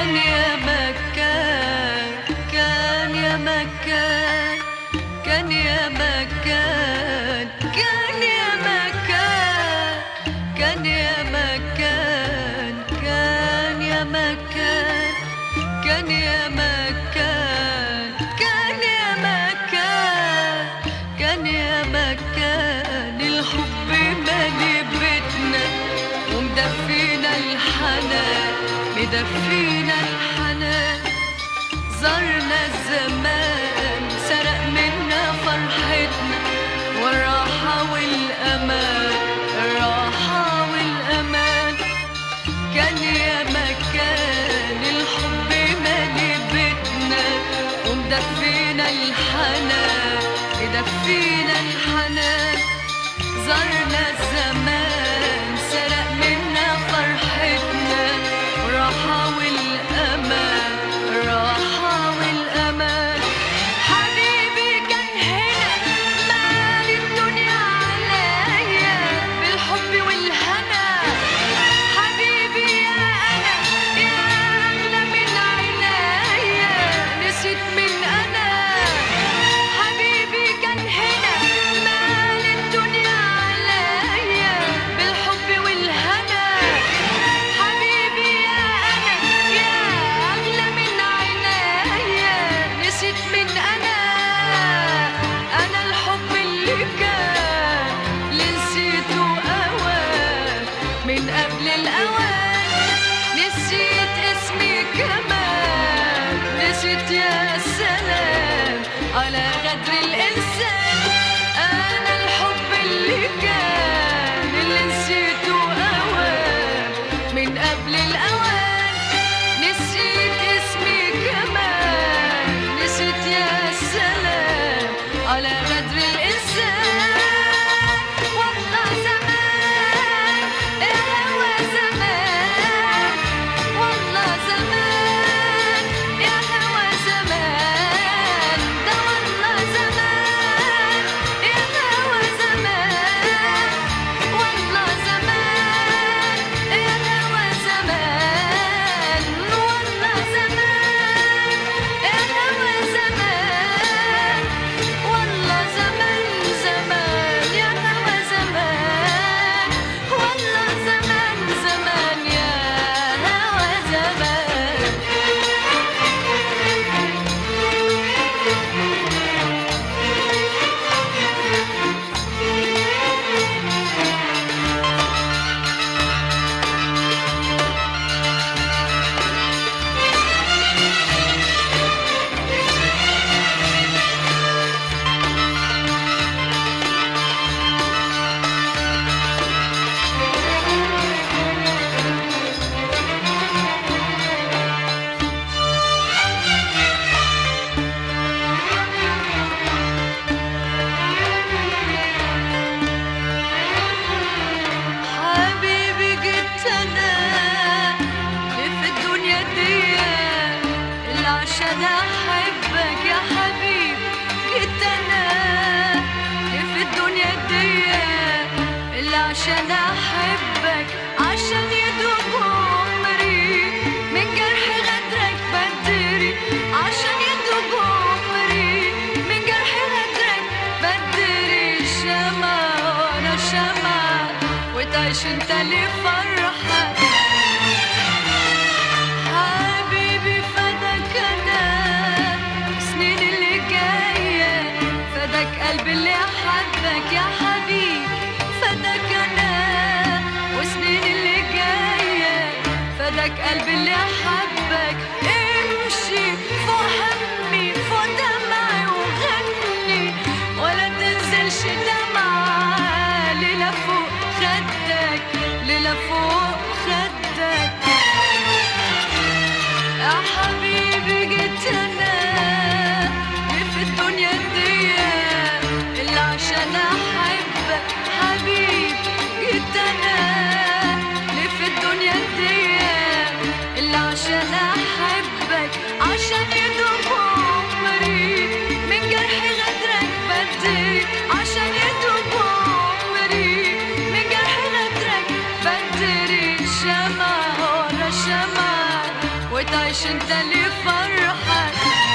كان يا مكان، كان يا مكان، كان يا مكان، كان يا مكان، كان يا مكان، كان يا مكان، كان يا مكان، كان يا مكان، كان يا مكان. الحب مالي بيتنا ومدفينا الحنان، مدفينا الحنان. زارنا الزمان سرق منا فرحتنا والراحة والأمان، الراحة والأمان. كان يا مكان الحب مالي بيتنا ومدفينا الحنان، مدفينا الحنان. زارنا الزمان سرق منا فرحتنا والراحة والأمان، الراحة والأمان. حبيبي كان هنا مال الدنيا عليا بالحب والهنا. حبيبي يا أنا يا أغلى من عينيا، نسيت من أنا. حبيبي كان هنا مال الدنيا عليا بالحب والهنا. حبيبي يا أنا يا أغلى من عينيا، نسيت من أنا. أنا الحب اللي كان اللي نسيته أوان من قبل الأوان. نسيت اسمي كمان، نسيت يا سلام على غدر الإنسان. أنا الحب اللي كان اللي نسيته أوان من قبل الأوان. نسيت اسمي كمان، نسيت يا سلام على غدر الإنسان. والله زمان يا هوا زمان، والله زمان يا هوا زمان. ده والله زمان يا هوا زمان، والله زمان يا هوا زمان، والله زمان يا هوا زمان، والله زمان زمان يا هوا زمان، والله زمان زمان يا هوا زمان. حبيبي جيت أنا اللي في الدنيا دي اللي عشان أحبك يا حبيبي. جيت أنا اللي في الدنيا دي اللي عشان أحبك، عشان يدوب عمري من جرح غدرك بدري. عشان يدوب عمري من جرح غدرك بدري. شمع وأنا شمع وتعيش انت لفرحك. حبيبي فداك انا السنين اللي جايه، فداك قلبي اللي حبك يا حبيبي. فداك انا والسنين اللي جايه، فداك قلبي اللي حبك. امشي فوق همي فوق دمعي وغني، ولا تنزلش دمعة ليلة فوق خدك، ليلة فوق خدك. يا حبيبي جيت أنا اللي في الدنيا دي اللي عشان أحبك حبيبي. جيت أنا اللي في الدنيا دي اللي عشان أحبك، عشان يدوب عمري من جرح غدرك بدري. عشان يدوب عمري من جرح غدرك بدري. وتعيش انت لفرحك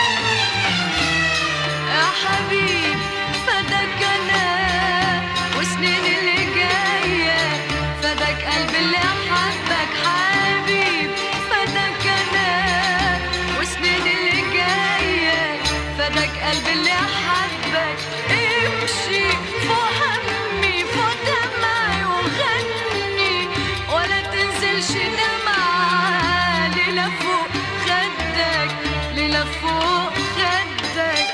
يا حبيب. فداك انا وسنين اللي جايه، فداك قلبي اللي حبك حبيب. فداك انا وسنين اللي جايه، فداك قلبي اللي حبك. امشي فوق همي فوق دمعي وغني، ولا تنزلش دمعة ليلة فوق خدك، ليلة فوق خدك.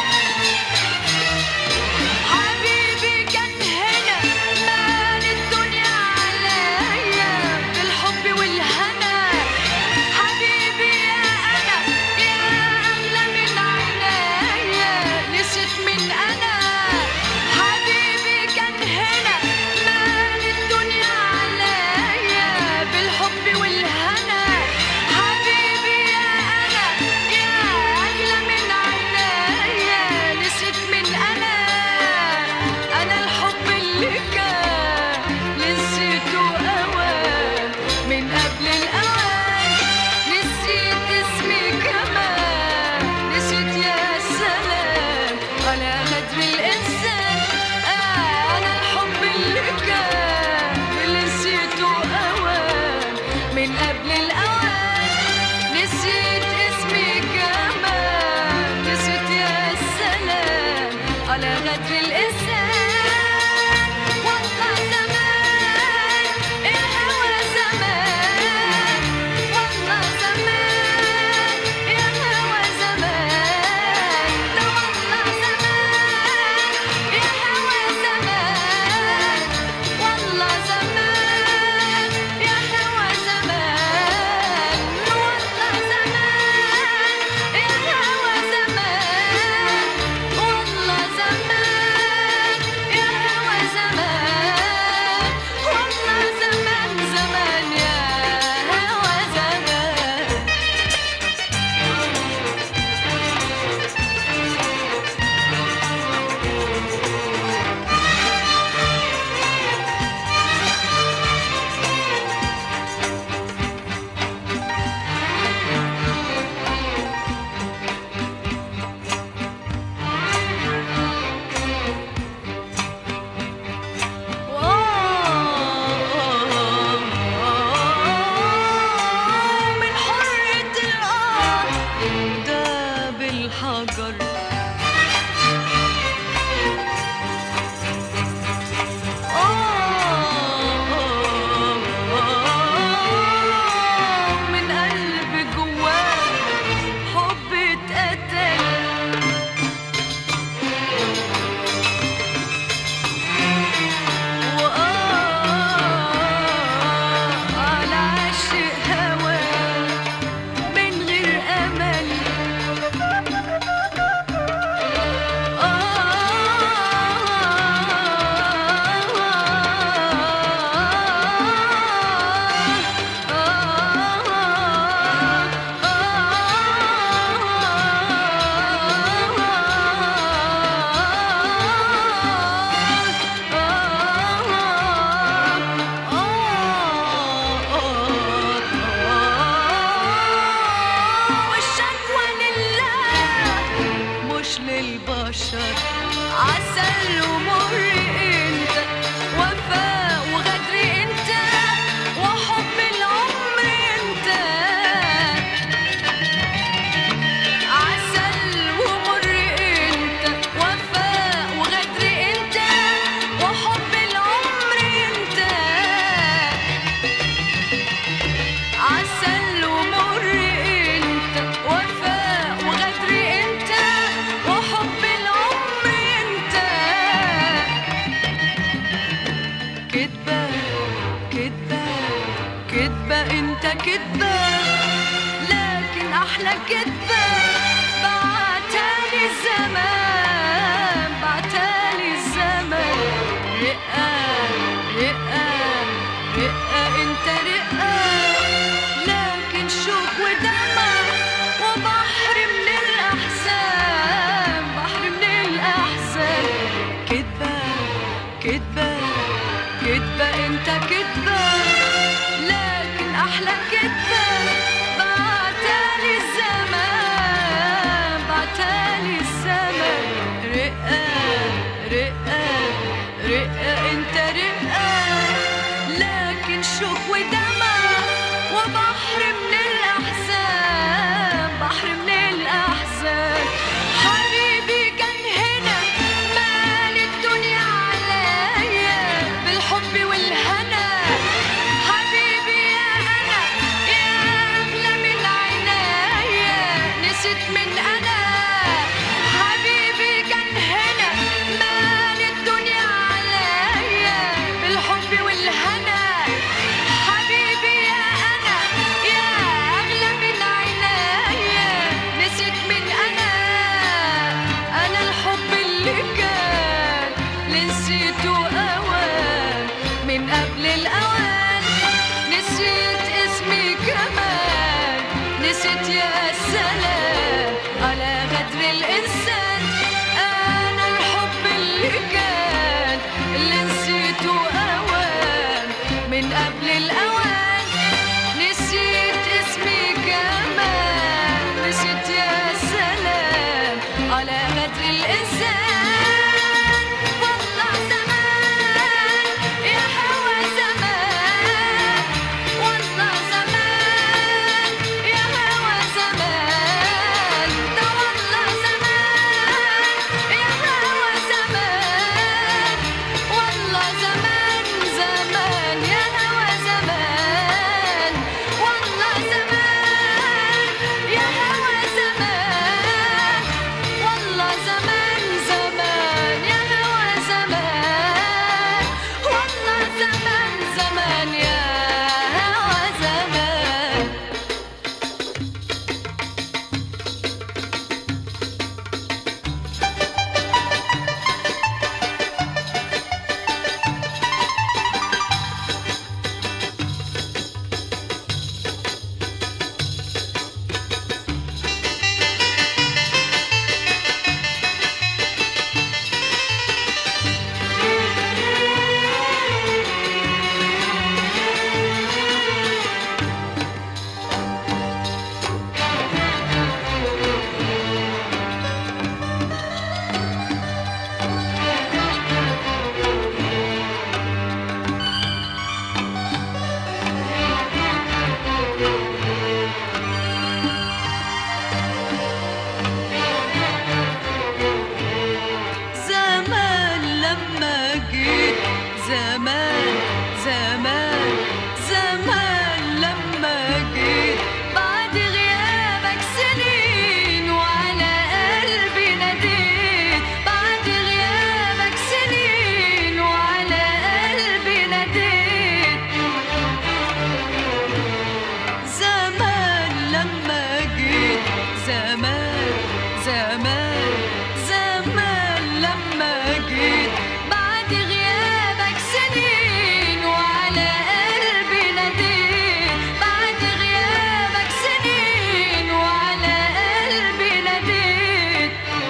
حبيبي كان هنا مال الدنيا عليا بالحب والهنا. حبيبي يا أنا يا أغلى من عينيا، نسيت من أنا. حبيبي كان هنا مال الدنيا عليا بالحب والهنا. حبيبي يا أنا يا أغلى من عينيا، نسيت من أنا. أنا الحب اللي كان نسيته أوان من قبل الأوان. نسيت اسمي كمان، نسيت يا سلام على غدر الإنسان. أنا الحب اللي كان نسيته أوان من قبل الأوان. نسيت اسمي كمان، نسيت يا سلام على غدر الإنسان. والله زمان الهوى زمان، والله زمان يا هوى زمان. ده والله زمان يا هوى زمان، والله زمان يا هوى زمان. والله زمان يا هوى زمان، والله زمان يا هوى زمان. والله زمان زمان يا هوى زمان. من حرة الأرض داب الحجر. من قلب جواه حب اتقتل. على عاشق هواه من غير أمل. والشكوى لله مش للبشر. عسل ومر انت، وفاء وغدر انت، وحب العمر انت. عسل ومر انت، وفاء وغدر انت، وحب العمر انت. عسل ومر انت، وفاء وغدر انت، وحب العمر انت. كدبة كدبة كدبة انت كدبة، لكن احلى كدبة بعتالي الزمان، بعتالي الزمان. رقة رقة رقة انت رقة، لكن شوق ودمع وبحر من الأحزان، بحر من الأحزان. كدبة كدبة كدبة انت كدبة، لكن احلى كدبة بعتها بين شوق ودمع وبحر من الأحزان، بحر من الأحزان. حبيبي كان هنا مال الدنيا عليا بالحب والهنا. حبيبي يا أنا يا أغلى من عنايا، نسيت من أنا. حبيبي كان هنا مال الدنيا عليا بالحب والهنا. حبيبي يا أنا يا أغلى من عنايا، نسيت من أنا. أنا الحب اللي كان نسيته أوان من قبل الأوان. نسيت اسمي كمان، نسيت يا سلام على غدر الإنسان. أنا الحب اللي كان اللي نسيته أوان من قبل الأوان. نسيت اسمي كمان، نسيت يا سلام على غدر الإنسان. والله زمان يا هوى زمان، والله زمان يا هوى زمان. ده والله زمان يا هوى زمان، والله زمان زمان يا هوى زمان. والله زمان يا هوى زمان، والله زمان زمان يا هوى زمان. والله زمان زمان يا هوى زمان. زمان لما جيت، زمان زمان زمان لما جيت بعد غيابك سنين وعلى قلبي ناديت. بعد غيابك سنين وعلى قلبي ناديت. زمان لما جيت، زمان زمان زمان لما جيت بعد غيابك سنين وعلى قلبي ناديت. بعد غيابك سنين وعلى قلبي ناديت.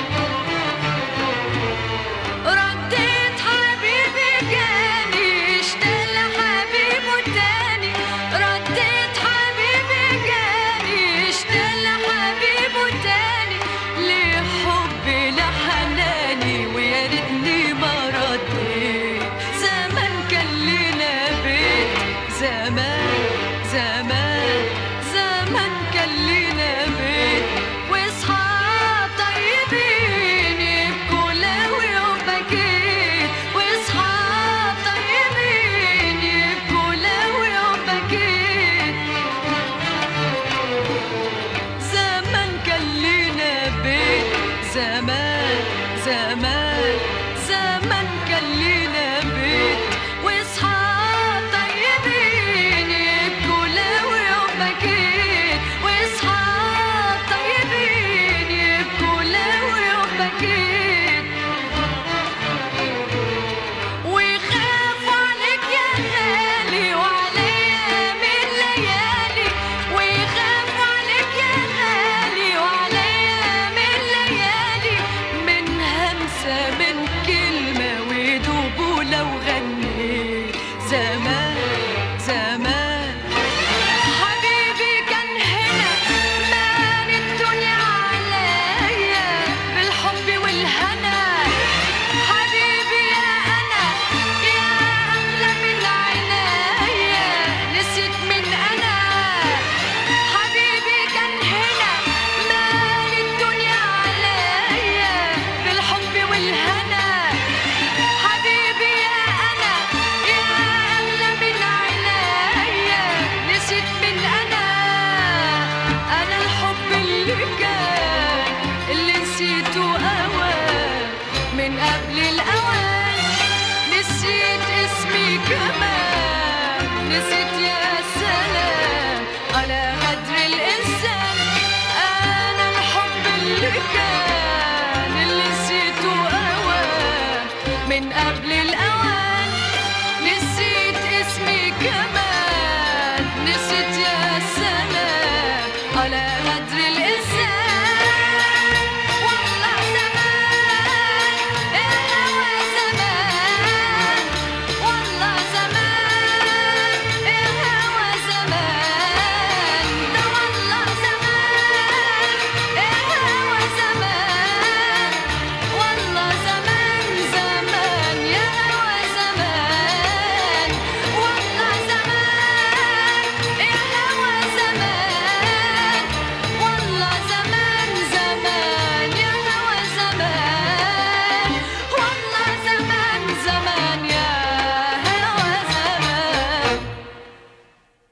رديت حبيبي جاني اشتاق لحبيبه تاني. رديت حبيبي جاني اشتاق لحبيبه تاني. ليه حبي لحناني ويا ريتني ما رديت. زمان كان لينا بيت، زمان زمان زمان كان لينا بيت. واصحاب طيبين يبكوا لو يوم بكيت. واصحاب طيبين يبكوا لو يوم بكيت. زمان كان لينا بيت، زمان زمان زمان كان لينا بيت. واصحاب طيبين يبكوا لو يوم بكيت. نسيت